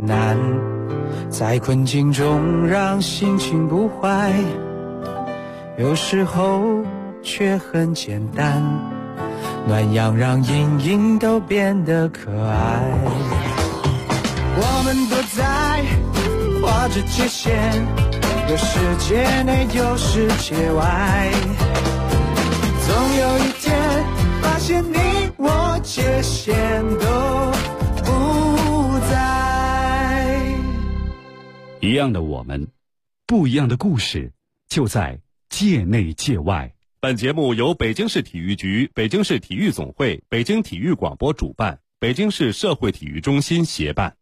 难，在困境中让心情不坏，有时候却很简单，暖阳让阴影都变得可爱。我们都在画着界限，有世界内有世界外，总有一天发现你我界限都不在。 一样的我们，不一样的故事，就在界内界外。 本节目由北京市体育局、北京市体育总会、北京体育广播主办，北京市社会体育中心协办。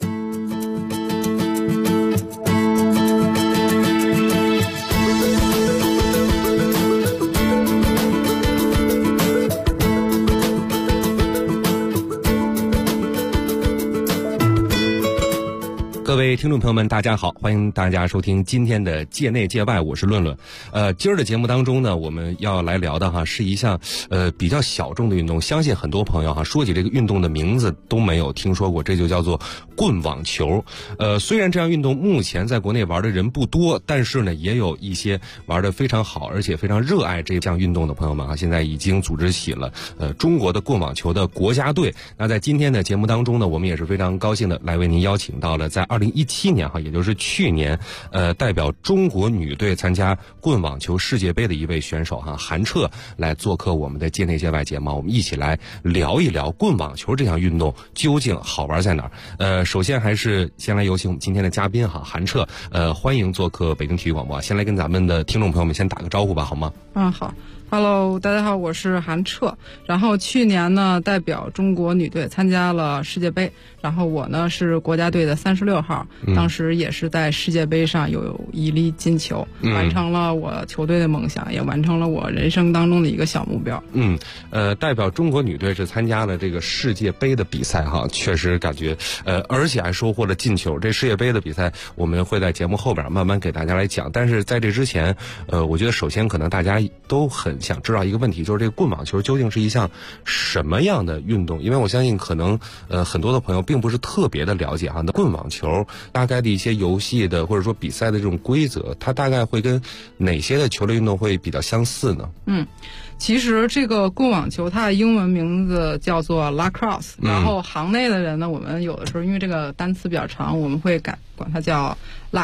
各位听众朋友们，大家好，欢迎大家收听今天的界内界外，我是论论。今儿的节目当中呢，我们要来聊的是一项比较小众的运动，相信很多朋友说起这个运动的名字都没有听说过，这就叫做棍网球。虽然这项运动目前在国内玩的人不多，但是呢，也有一些玩的非常好，而且非常热爱这项运动的朋友们现在已经组织起了中国的棍网球的国家队。那在今天的节目当中呢，我们也是非常高兴的来为您邀请到了在2017年也就是去年代表中国女队参加棍网球世界杯的一位选手韩彻来做客我们的界内界外节目，我们一起来聊一聊棍网球这项运动究竟好玩在哪儿。首先还是先来有请我们今天的嘉宾韩彻，欢迎做客北京体育广播。先来跟咱们的听众朋友们先打个招呼吧，好吗？ 好。Hello， 大家好，我是韩彻。然后去年呢，代表中国女队参加了世界杯，然后我呢是国家队的36号，当时也是在世界杯上有一粒金球，完成了我球队的梦想，也完成了我人生当中的一个小目标。 代表中国女队是参加了这个世界杯的比赛确实感觉而且还收获了进球。这世界杯的比赛我们会在节目后边慢慢给大家来讲，但是在这之前我觉得首先可能大家都很想知道一个问题，就是这个棍网球究竟是一项什么样的运动？因为我相信可能很多的朋友并不是特别的了解那棍网球大概的一些游戏的或者说比赛的这种规则，它大概会跟哪些的球类运动会比较相似呢？ 其实这个棍网球它的英文名字叫做 lacrosse，然后行内的人呢，我们有的时候因为这个单词比较长，我们会管它叫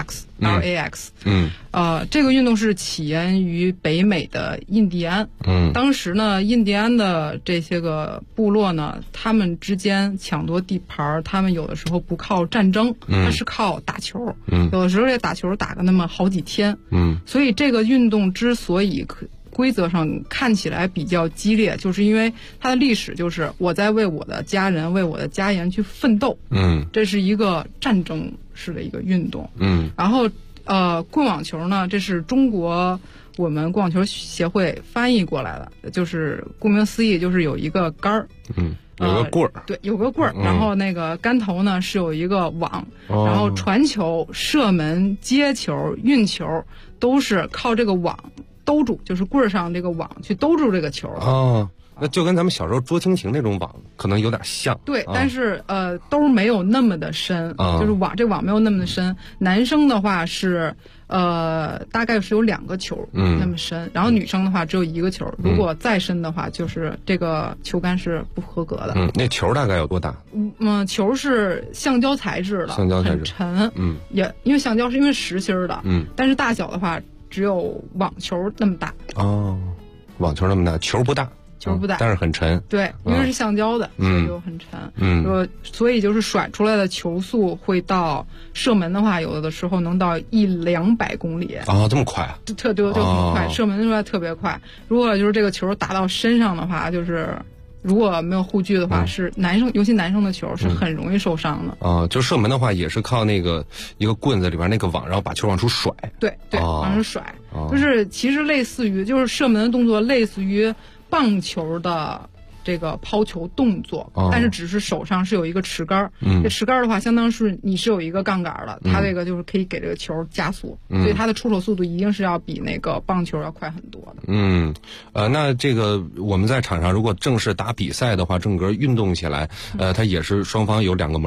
LAX。这个运动是起源于北美的印第安。当时呢，印第安的这些个部落呢，他们之间抢夺地盘，他们有的时候不靠战争，它是靠打球。有的时候这打球打个那么好几天。所以这个运动之所以规则上看起来比较激烈，就是因为它的历史就是我在为我的家人、为我的家园去奋斗。这是一个战争式的一个运动。然后棍网球呢，这是中国我们棍网球协会翻译过来的，就是顾名思义，就是有一个杆儿。 有个棍儿， 对，有个棍儿，然后那个杆头呢是有一个网，然后传球、射门、接球、运球都是靠这个网兜住，就是棍儿上这个网去兜住这个球。 那就跟咱们小时候捉蜻蜓那种网可能有点像。 对，但是兜没有那么的深，就是这网没有那么的深。男生的话是大概是有2个球那么深，然后女生的话只有1个球，如果再深的话就是这个球杆是不合格的。 那球大概有多大？ 球是橡胶材质的， 橡胶材质很沉。也因为橡胶是因为实心的。但是大小的话只有网球那么大。 网球那么大，球不大。 球不大， 但是很沉。 对，因为是橡胶的，所以就很沉。所以就是甩出来的球速会到射门的话，有的时候能到100-200公里。 这么快啊？ 就很快，射门出来特别快。如果就是这个球打到身上的话，就是如果没有护具的话，是男生，尤其男生的球是很容易受伤的。 就射门的话，也是靠那个一个棍子里边那个网，然后把球往出甩。 对，往上甩，就是其实类似于就是射门的动作，类似于棒球的这个抛球动作，但是只是手上是有一个持杆。这持杆的话，相当是你是有一个杠杆的，它这个就是可以给这个球加速，所以它的出手速度一定是要比那个棒球要快很多的。 那这个我们在场上如果正式打比赛的话，整个运动起来，它也是双方有2个门。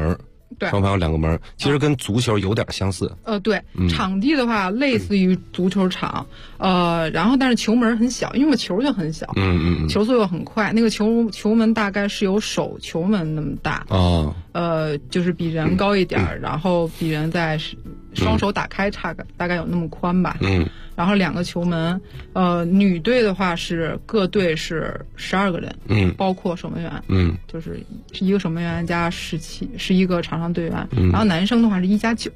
对， 双方有2个门，其实跟足球有点相似。 对，场地的话类似于足球场，然后但是球门很小，因为球就很小，球速又很快，那个球门大概是有手球门那么大，就是比人高一点，然后比人在双手打开大概有那么宽吧，然后2个球门，女队的话是各队是12个人，包括守门员，就是一个守门员加11个场上队员，然后男生的话是1+9。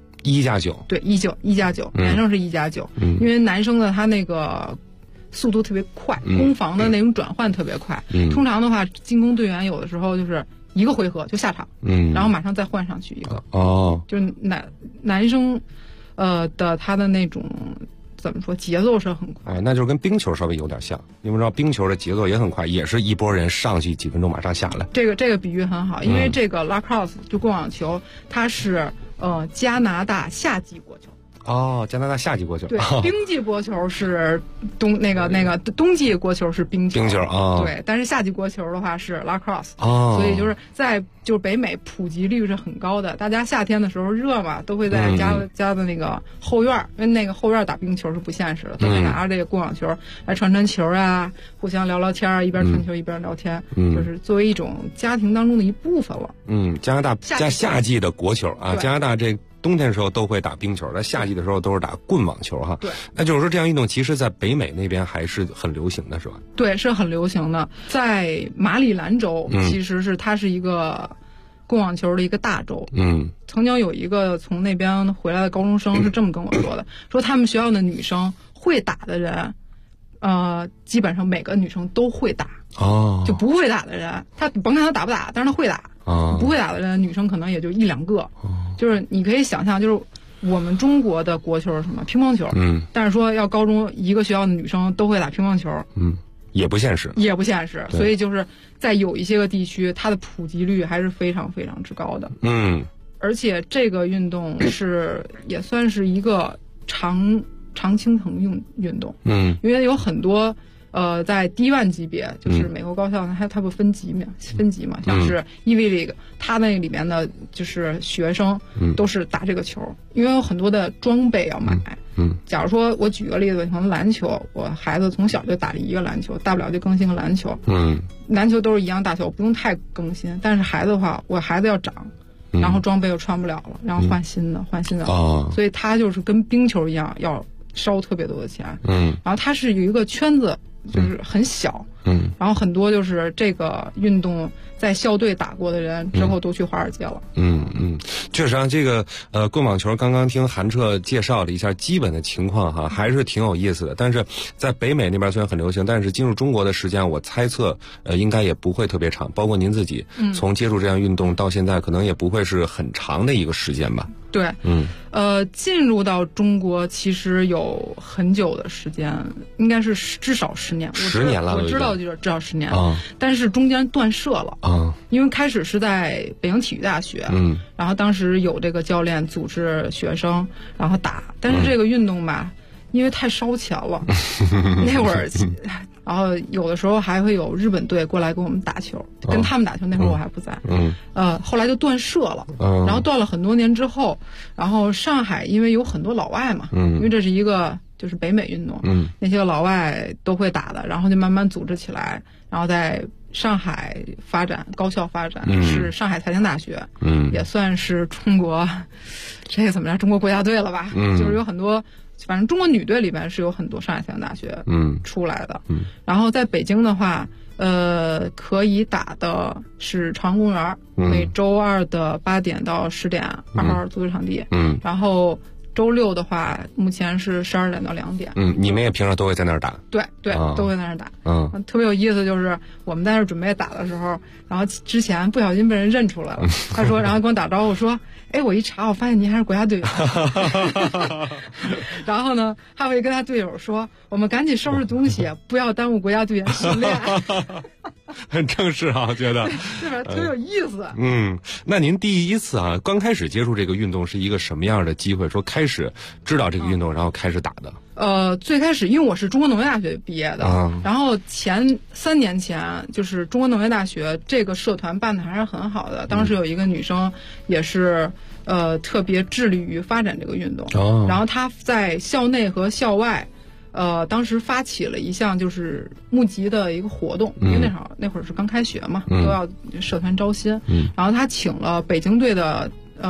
1+9， 对，1+9，男生是1+9，因为男生的他那个速度特别快，攻防的那种转换特别快，通常的话，进攻队员有的时候就是1个回合就下场，然后马上再换上去一个，就是男生，的他的那种怎么说节奏是很快， 那就是跟冰球稍微有点像，因为知道冰球的节奏也很快，也是一波人上去几分钟马上下来。 这个比喻很好，因为这个 lacrosse 就棍网球，它是加拿大夏季国球。 加拿大夏季国球。 对，冰季国球是冬季国球是冰球。冰球对，但是夏季国球的话是 lacrosse。所以就是北美普及率是很高的，大家夏天的时候热嘛，都会在家的那个后院，因为那个后院打冰球是不现实的，都会拿着这个棍网球来传球啊，互相聊聊天啊，一边传球一边聊天，就是作为一种家庭当中的一部分了。 加拿大夏季的国球啊，加拿大这冬天的时候都会打冰球，在夏季的时候都是打棍网球哈。 对， 那就是说这样运动其实在北美那边还是很流行的，是吧？ 对，是很流行的。在马里兰州，其实它是一个棍网球的一个大洲。曾经有一个从那边回来的高中生是这么跟我说的，说他们学校的女生会打的人，基本上每个女生都会打。就不会打的人，他甭看他打不打，但是他会打。不会打的人，女生可能也就1-2个。就是你可以想象，就是我们中国的国球是什么？乒乓球。但是说要高中一个学校的女生都会打乒乓球， 也不现实。 所以就是在有一些个地区，它的普及率还是非常非常之高的。而且这个运动也算是一个常青藤运动。因为有很多。在D1级别，就是美国高校它不分级嘛，像是 EV League， 它那里面的就是学生都是打这个球，因为有很多的装备要买。假如说我举个例子，可能篮球，我孩子从小就打了一个篮球，大不了就更新个篮球。篮球都是一样大小，不用太更新。但是孩子的话，我孩子要长，然后装备又穿不了了，然后换新的，所以它就是跟冰球一样，要烧特别多的钱。然后它是有一个圈子。就是很小，然后很多就是这个运动在校队打过的人之后都去华尔街了。 确实啊，这个棍网球刚刚听韩彻介绍了一下基本的情况哈，还是挺有意思的。但是在北美那边虽然很流行，但是进入中国的时间，我猜测应该也不会特别长。包括您自己从接触这项运动到现在，可能也不会是很长的一个时间吧。 对，进入到中国其实有很久的时间，应该是至少10年。 10年了， 我知道就是至少10年，但是中间断舍了因为开始是在北京体育大学，然后当时有这个教练组织学生然后打，但是这个运动吧，因为太烧钱了，那会儿。然后有的时候还会有日本队过来跟我们打球，跟他们打球，那会儿我还不在。后来就断舍了。然后断了很多年之后，然后上海因为有很多老外嘛，因为这是一个就是北美运动，那些老外都会打的，然后就慢慢组织起来，然后在上海发展，高校发展，是上海财经大学，也算是中国这个怎么着，中国国家队了吧？就是有很多。反正中国女队里边是有很多上海财经大学出来的，然后在北京的话，可以打的是朝阳公园，每周2的8点到10点2号足球场地，然后周6的话，目前是12点到2点。 你们也平常都会在那儿打？ 对，都会在那儿打。特别有意思，就是我们在那儿准备打的时候，然后之前不小心被人认出来了，他说，然后跟我打招呼说。我一查，我发现您还是国家队员。然后呢，他会跟他队友说：“我们赶紧收拾东西，不要耽误国家队员训练。” 很正式啊，觉得是吧？挺有意思。 那您第一次啊，刚开始接触这个运动是一个什么样的机会？说开始知道这个运动，然后开始打的？ 最开始因为我是中国农业大学毕业的，然后3年前就是中国农业大学这个社团办的还是很好的，当时有一个女生也是特别致力于发展这个运动，然后她在校内和校外。当时发起了一项就是募集的一个活动，因为那会儿是刚开学嘛，都要社团招新，然后他请了北京队的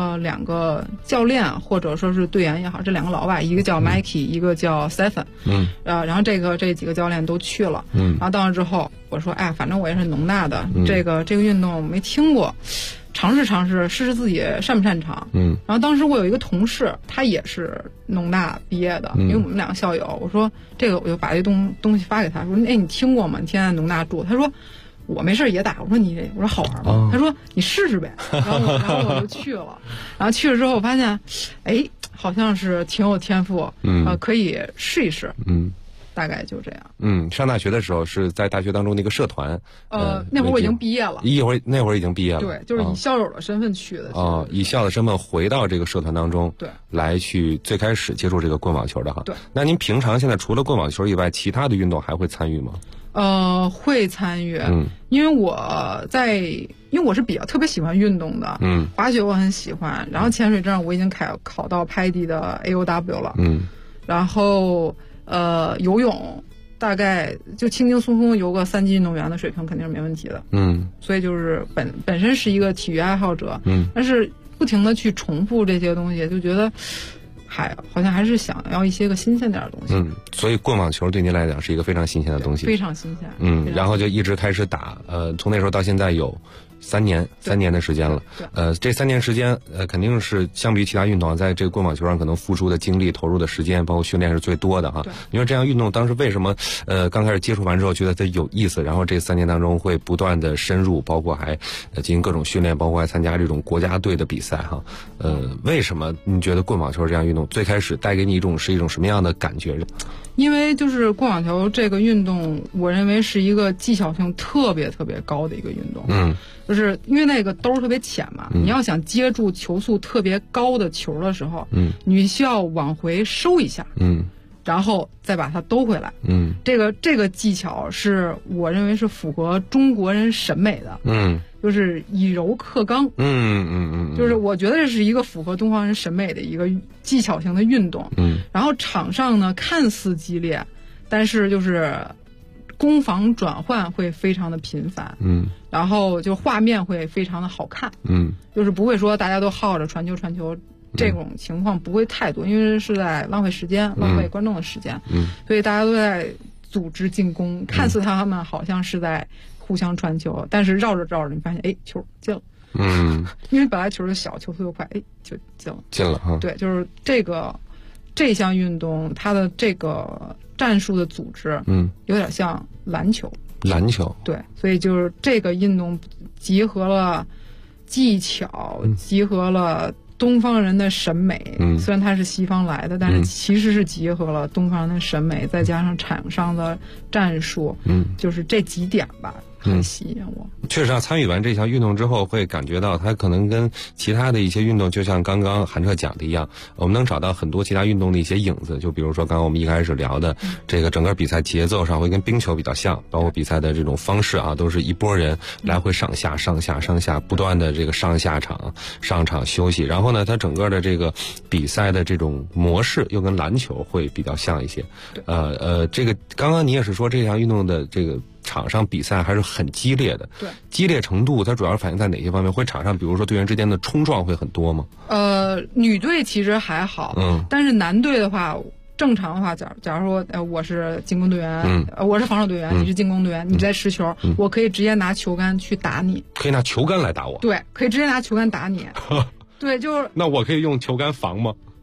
2个教练或者说是队员也好，这2个老外，一个叫 Mikey，一个叫 Stephen，然后这几个教练都去了，然后到了之后，我说哎，反正我也是农大的，这个运动没听过。尝试试试自己擅不擅长。然后当时我有一个同事，他也是农大毕业的，因为我们2个校友。我说这个，我就把这东西发给他，说哎，你听过吗？你天天在农大住。他说我没事也打。我说好玩吗？他说你试试呗。然后我就去了。然后去了之后，我发现，哎，好像是挺有天赋，可以试一试。大概就这样。 上大学的时候是在大学当中那个社团。 那会儿我已经毕业了。 那会儿已经毕业了。 对，就是以校友的身份去的。 以校的身份回到这个社团当中， 对，来去最开始接触这个棍网球的哈。 对。 那您平常现在除了棍网球以外，其他的运动还会参与吗？ 会参与。因为我是比较特别喜欢运动的。滑雪我很喜欢，然后潜水证我已经考到拍地的 AOW 了。然后。游泳大概就轻轻松松游个3级运动员的水平肯定是没问题的。所以就是本身是一个体育爱好者。但是不停的去重复这些东西，就觉得好像还是想要一些个新鲜点的东西。 所以棍网球对您来讲是一个非常新鲜的东西。 非常新鲜。 然后就一直开始打，从那时候到现在有3年的时间了。这3年时间，肯定是相比于其他运动，在这个棍网球上可能付出的精力、投入的时间，包括训练是最多的哈。你说这样运动当时为什么刚开始接触完之后觉得它有意思，然后这3年当中会不断的深入，包括还进行各种训练，包括还参加这种国家队的比赛哈。为什么你觉得棍网球这样运动最开始带给你是一种什么样的感觉？ 因为就是棍网球这个运动，我认为是一个技巧性特别特别高的一个运动。就是因为那个兜特别浅嘛，你要想接住球速特别高的球的时候，你需要往回收一下，然后再把它兜回来。这个技巧是我认为是符合中国人审美的。就是以柔克刚。就是我觉得这是一个符合东方人审美的一个技巧型的运动。然后场上呢看似激烈，但是就是攻防转换会非常的频繁。然后就画面会非常的好看。就是不会说大家都耗着传球。这种情况不会太多，因为是在浪费时间，浪费观众的时间。所以大家都在组织进攻，看似他们好像是在互相传球，但是绕着你发现，哎，球进了。因为本来球就小，球速又快，哎，就进了哈。对，就是这项运动，它的这个战术的组织，有点像篮球。对，所以就是这个运动集合了技巧，集合了东方人的审美。虽然它是西方来的，但是其实是结合了东方人的审美，再加上场上的战术。就是这几点吧。很吸引我。 确实啊，参与完这项运动之后，会感觉到它可能跟其他的一些运动，就像刚刚韩彻讲的一样，我们能找到很多其他运动的一些影子。就比如说刚刚我们一开始聊的这个整个比赛节奏上会跟冰球比较像，包括比赛的这种方式啊，都是一拨人来回上下不断的这个上场休息。然后呢，它整个的这个比赛的这种模式又跟篮球会比较像一些。这个刚刚你也是说这项运动的这个场上比赛还是很激烈的。 对， 激烈程度它主要反映在哪些方面？会场上比如说队员之间的冲撞会很多吗？ 女队其实还好。但是男队的话，正常的话，假如说我是进攻队员，我是防守队员，你是进攻队员，你在持球，我可以直接拿球杆去打你。 可以拿球杆来打我？ 对，可以直接拿球杆打你。对，就是。 那我可以用球杆防吗？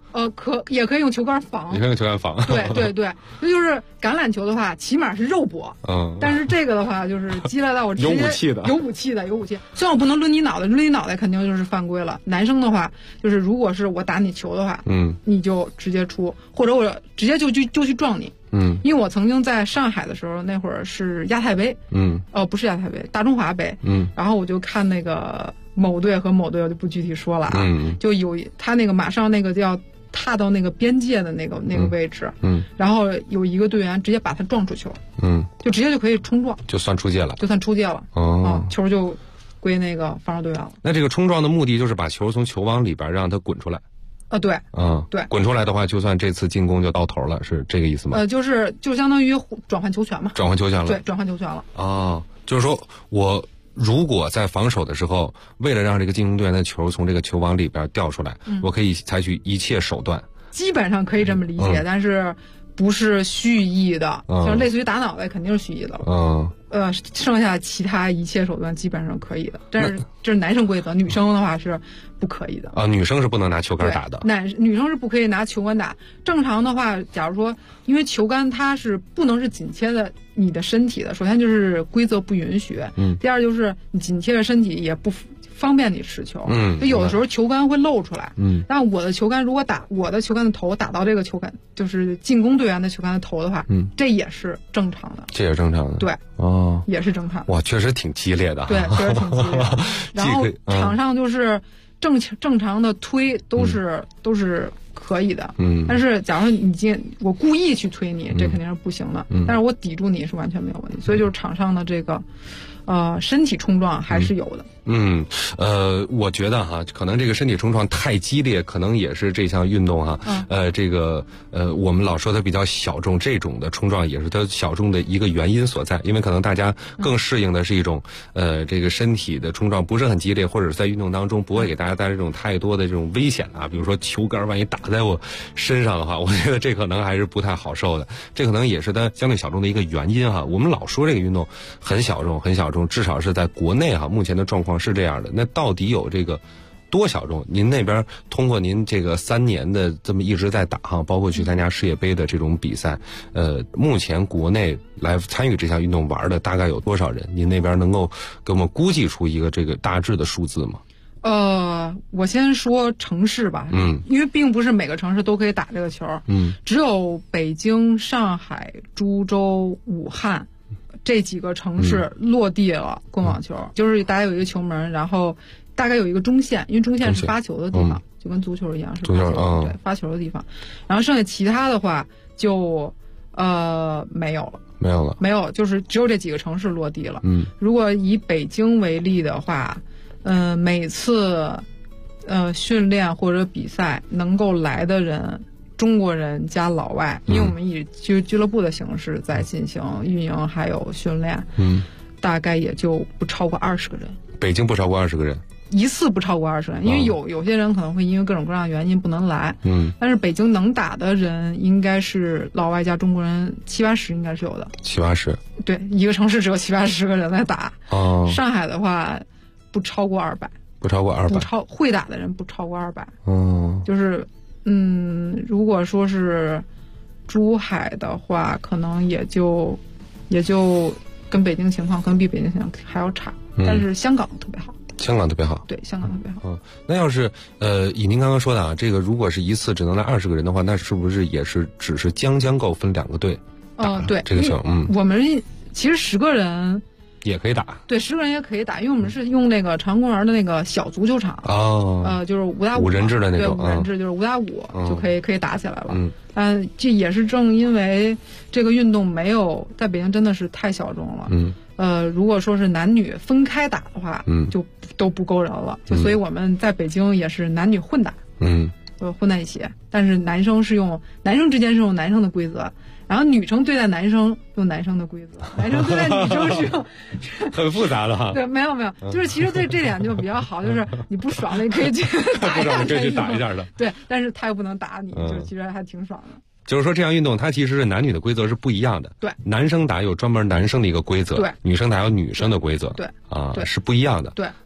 也可以用球杆防， 也可以用球杆防。 对对对，这就是橄榄球的话，起码是肉搏。但是这个的话，就是激烈到我直接有武器的。 虽然我不能抡你脑袋，抡你脑袋肯定就是犯规了。男生的话，就是如果是我打你球的话，你就直接出，或者我直接就去撞你。因为我曾经在上海的时候，那会儿是亚太杯，不是亚太杯，大中华杯，然后我就看那个某队和某队，我就不具体说了啊，就有他那个马上那个就要踏到那个边界的那个位置，然后有一个队员直接把他撞出球，就直接就可以冲撞， 就算出界了， 球就归那个防守队员了。 那这个冲撞的目的就是把球从球网里边让它滚出来。 对， 对，滚出来的话，就算这次进攻就到头了，是这个意思吗？ 就相当于转换球权嘛。 转换球权了。 对，转换球权了。 就是说我如果在防守的时候，为了让这个进攻队员的球从这个球网里边掉出来，我可以采取一切手段。 基本上可以这么理解，但是不是蓄意的，就是类似于打脑袋，肯定是蓄意的了。剩下其他一切手段基本上可以的，但是这是男生规则，女生的话是不可以的。 女生是不能拿球杆打的。 女生是不可以拿球杆打。正常的话，假如说，因为球杆它是不能是紧贴的你的身体的，首先就是规则不允许，第二就是你紧贴着身体也不方便你持球，就有的时候球杆会露出来，但我的球杆如果我的球杆的头打到这个球杆，就是进攻队员的球杆的头的话，这也是正常的， 这也是正常的， 对，也是正常的。 哇，确实挺激烈的， 对，确实挺激烈的。然后场上就是正常的推都是可以的，但是假如我故意去推你，这肯定是不行的，但是我抵住你是完全没有问题，所以就是场上的这个身体冲撞还是有的。 我觉得哈，可能这个身体冲撞太激烈，可能也是这项运动哈，我们老说它比较小众，这种的冲撞也是它小众的一个原因所在，因为可能大家更适应的是一种这个身体的冲撞不是很激烈，或者是在运动当中不会给大家带来这种太多的这种危险啊，比如说球杆万一打在我身上的话，我觉得这可能还是不太好受的，这可能也是它相对小众的一个原因哈。我们老说这个运动很小众，至少是在国内哈，目前的状况是这样的。那到底有这个多小众？您那边通过您这个3年的这么一直在打哈，包括去参加世界杯的这种比赛，目前国内来参与这项运动玩的大概有多少人？您那边能够给我们估计出一个这个大致的数字吗？ 我先说城市吧，因为并不是每个城市都可以打这个球，只有北京、上海、株洲、武汉这几个城市落地了棍网球，就是大家有一个球门，然后大概有一个中线，因为中线是发球的地方，就跟足球一样是发球，对，发球的地方。然后剩下其他的话就没有了，就是只有这几个城市落地了。如果以北京为例的话，每次训练或者比赛能够来的人，中国人加老外，因为我们以俱乐部的形式在进行运营还有训练，大概也就不超过20个人。北京不超过20个人，一次不超过20人，因为有些人可能会因为各种各样的原因不能来，但是北京能打的人应该是老外加中国人70-80应该是有的，70-80，对，一个城市只有70-80个人在打。上海的话不超过200，会打的人不超过200，就是。如果说是珠海的话，可能也就跟北京情况可能比北京情况还要差，但是香港特别好。对，香港特别好。 那要是以您刚刚说的啊，这个如果是一次只能来20个人的话，那是不是也是只是将够分2个队？ 对， 这个球， 我们其实10个人。 也可以打，对 ，10个人也可以打，因为我们是用那个长公园的那个小足球场，就是5打5 人制的那种， 对，5人制就是5打5就可以打起来了。这也是正因为这个运动没有在北京真的是太小众了。如果说是男女分开打的话，就都不够人了，所以我们在北京也是男女混打，混在一起，但是男生之间是用男生的规则。然后女生对待男生用男生的规则，男生对待女生是用很复杂的哈。 对，没有，就是其实这点就比较好，就是你不爽了，你可以去打一下， 可以去打一下的。 对，但是他又不能打你，就其实还挺爽的。 就是说，这项运动它其实是男女的规则是不一样的。 对， 男生打有专门男生的一个规则， 对， 女生打有女生的规则。 对， 是不一样的。 对，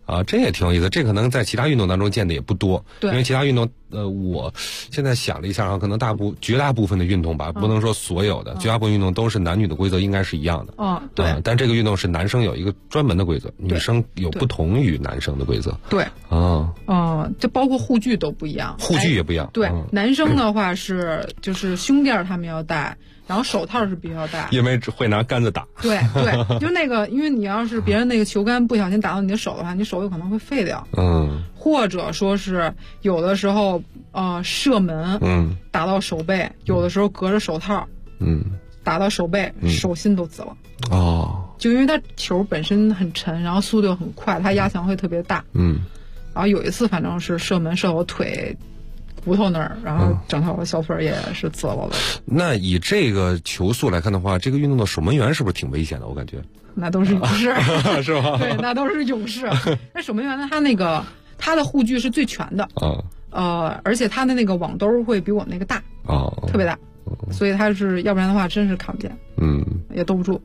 啊，这也挺有意思，这可能在其他运动当中见的也不多。 对， 因为其他运动，我现在想了一下啊，可能绝大部分的运动吧，不能说所有的，绝大部分运动都是男女的规则应该是一样的。 对。 但这个运动是男生有一个专门的规则，女生有不同于男生的规则。 对。这包括护具都不一样。护具也不一样。 对，男生的话是就是胸垫他们要戴。然后手套是必须要戴， 因为只会拿杆子打。 对，就那个，因为你要是别人那个球杆不小心打到你的手的话，你手有可能会废掉。或者说是有的时候射门，打到手背，有的时候隔着手套，打到手背，手心都紫了。就因为它球本身很沉，然后速度又很快，它压强会特别大。然后有一次反正是射门射我腿骨头那儿，然后整条小腿也是紫了的。 那以这个球速来看的话，这个运动的守门员是不是挺危险的？我感觉那都是勇士， 是吧？ 对，那都是勇士。那守门员呢，他的护具是最全的，而且他的那个网兜会比我那个大，特别大，所以他是要不然的话真是看不见，也兜不住。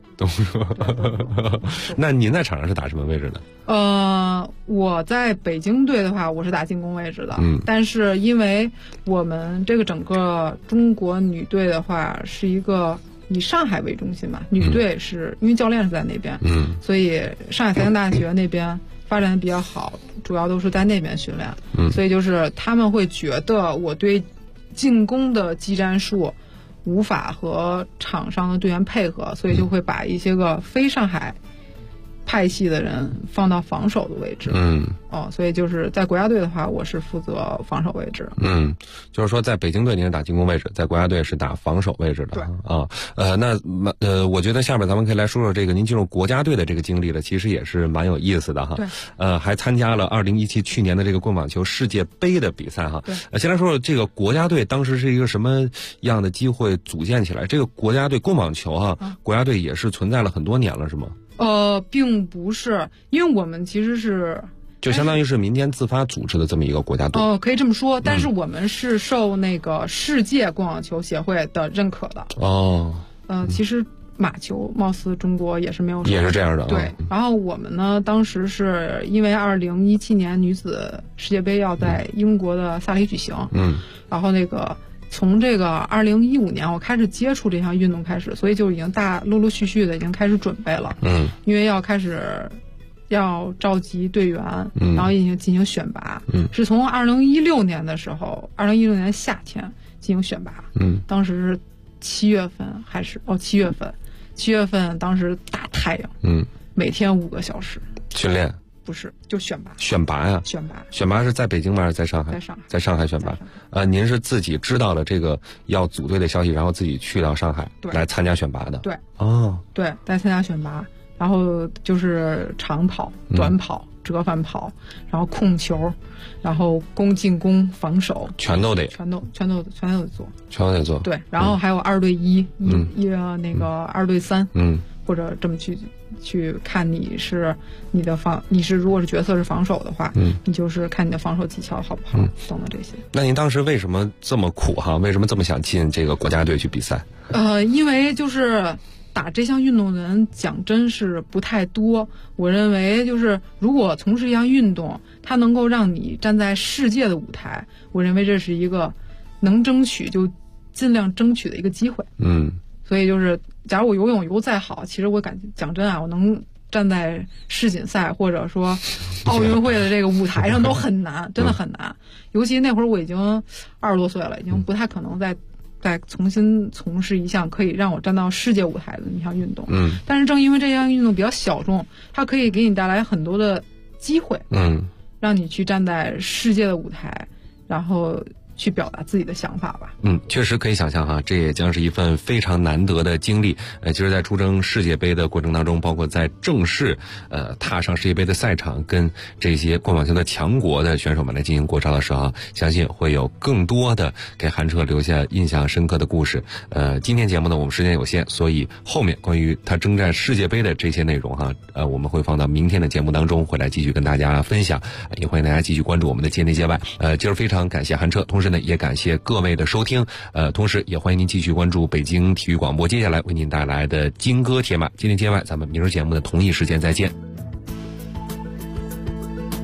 那您在场上是打什么位置的？ 我在北京队的话，我是打进攻位置的。但是因为我们这个整个中国女队的话，是一个以上海为中心嘛，女队是因为教练是在那边，所以上海财经大学那边发展的比较好，主要都是在那边训练。所以就是他们会觉得我对进攻的技战术无法和场上的队员配合，所以就会把一些个非上海派系的人放到防守的位置。所以就是在国家队的话，我是负责防守位置。 就是说在北京队您是打进攻位置，在国家队是打防守位置的。对我觉得下面咱们可以来说说这个您进入国家队的这个经历了，其实也是蛮有意思的哈。 对。 还参加了2017去年的这个棍网球世界杯的比赛哈。 对。 先来说说这个国家队当时是一个什么样的机会组建起来？这个国家队棍网球国家队也是存在了很多年了，是吗？ 并不是，因为我们其实是就相当于是民间自发组织的这么一个国家队。 可以这么说，但是我们是受那个世界棍网球协会的认可的。其实马球貌似中国也是没有， 也是这样的。 对，然后我们呢，当时是因为2017年女子世界杯要在英国的萨里举行，然后那个。从这个2015年我开始接触这项运动开始，所以就已经陆陆续续的已经开始准备了。因为要开始要召集队员，然后进行选拔。是从2016年的时候，2016年夏天进行选拔。当时是7月份还是7月份？7月份当时大太阳。每天5个小时训练。 不是，就选拔。 选拔呀？选拔是在北京吗？还是在上海？在上海选拔。您是自己知道了这个要组队的消息，然后自己去到上海来参加选拔的？ 对。对，来参加选拔，然后就是长跑、短跑、折返跑，然后控球，然后进攻、防守， 全都得做，全都得做。对，然后还有2对1，那个2对3，或者这么去看你是如果是角色是防守的话，你就是看你的防守技巧好不好，等等这些。 那您当时为什么这么苦哈？为什么这么想进这个国家队去比赛？ 因为就是打这项运动的人讲真是不太多。我认为就是如果从事一项运动，它能够让你站在世界的舞台，我认为这是一个能争取就尽量争取的一个机会。所以就是，假如我游泳游再好，其实我讲真啊，我能站在世锦赛或者说奥运会的这个舞台上都很难，真的很难。尤其那会儿我已经20多岁了，已经不太可能再重新从事一项可以让我站到世界舞台的一项运动。但是正因为这项运动比较小众，它可以给你带来很多的机会，让你去站在世界的舞台，然后去表达自己的想法吧。 确实可以想象哈，这也将是一份非常难得的经历。其实在出征世界杯的过程当中，包括在正式踏上世界杯的赛场，跟这些棍网球的强国的选手们来进行过招的时候，相信会有更多的给韩澈留下印象深刻的故事。今天节目呢，我们时间有限，所以后面关于他征战世界杯的这些内容哈，我们会放到明天的节目当中，会来继续跟大家分享。也欢迎大家继续关注我们的界内界外。今儿非常感谢韩澈，同时呢也感谢各位的收听。同时也欢迎您继续关注北京体育广播接下来为您带来的金歌铁马。今天界外，咱们明儿节目的同一时间再见。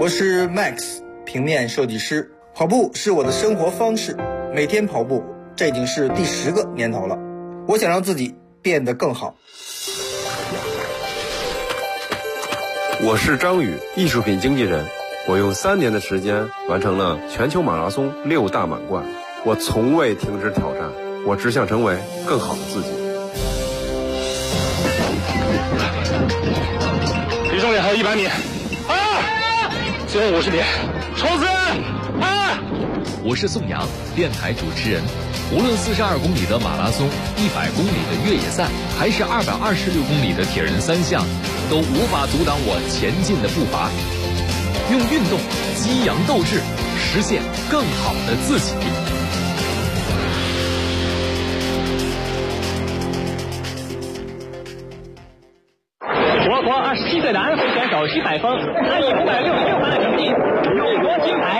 我是 Max， 平面设计师。跑步是我的生活方式，每天跑步，这已经是第10个年头了。我想让自己变得更好。 我是张宇，艺术品经纪人。我用3年的时间完成了全球马拉松6大满贯。我从未停止挑战，我只想成为更好的自己。 离终点还有100米，最后50米，冲刺！ 我是宋阳，电台主持人。无论42公里的马拉松、100公里的越野赛，还是226公里的铁人3项，都无法阻挡我前进的步伐。用运动激扬斗志，实现更好的自己。 我国27岁的安徽选手徐海峰，他以566分的成绩勇夺金牌。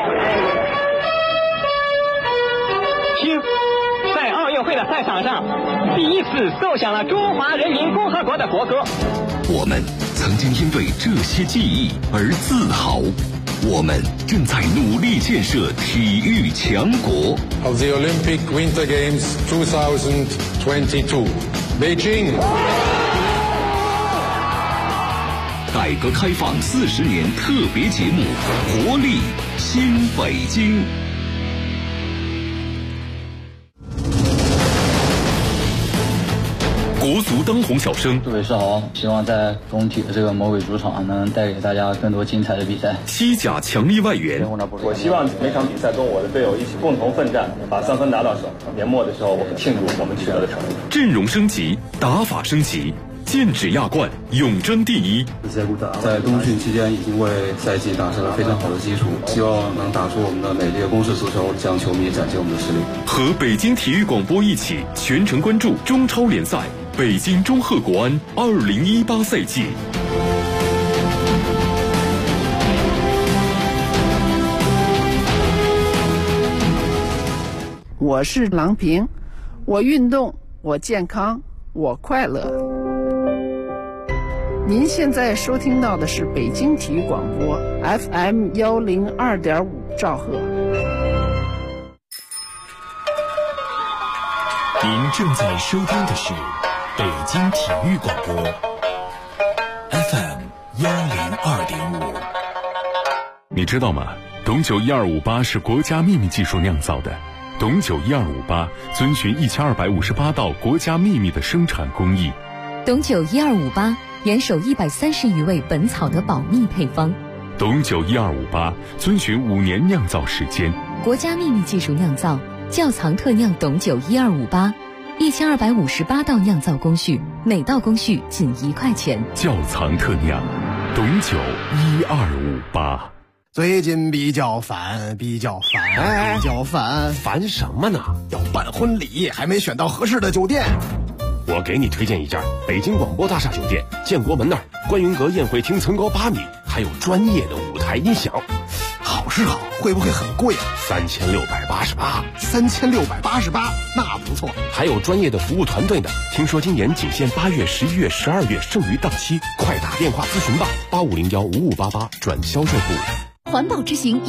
听，在奥运会的赛场上，第一次奏响了中华人民共和国的国歌。 我们曾经因为这些记忆而自豪，我们正在努力建设体育强国。 Of the Olympic Winter Games 2022, Beijing。 改革开放40年特别节目，活力新北京。 国足当红小生， 各位是好，希望在工体的这个魔鬼主场能带给大家更多精彩的比赛。 西甲强力外援， 我希望每场比赛跟我的队友一起共同奋战，把3分拿到手。年末的时候，我们庆祝我们取得的成绩。 阵容升级，打法升级，剑指亚冠，永争第一。 在冬训期间已经为赛季打下了非常好的基础，希望能打出我们的美丽的攻势足球，向球迷展现我们的实力。 和北京体育广播一起全程关注中超联赛北京中赫国安2018赛季。 我是郎平，我运动，我健康，我快乐。您现在收听到的是北京体育广播 FM 102.5兆赫。 您正在收听的是北京体育广播 FM 102.5。 你知道吗？董酒1258是国家秘密技术酿造的。董酒1258遵循1258道国家秘密的生产工艺。 董酒1258严守130余味本草的保密配方。 董酒1258遵循5年酿造时间。 国家秘密技术酿造，窖藏特酿董酒1258，1258道酿造工序，每道工序仅1块钱。 窖藏特酿，董酒1258。 最近比较烦， 烦什么呢？ 要办婚礼，还没选到合适的酒店。 我给你推荐一家北京广播大厦酒店，建国门那儿，观云阁宴会厅层高8米，还有专业的舞台音响。 好是好，会不会很贵啊 ？3688。 3688，那不错。 还有专业的服务团队的，听说今年仅限8月、11月、12月，剩余档期，快打电话咨询吧，85015588转销售部。 环保之行。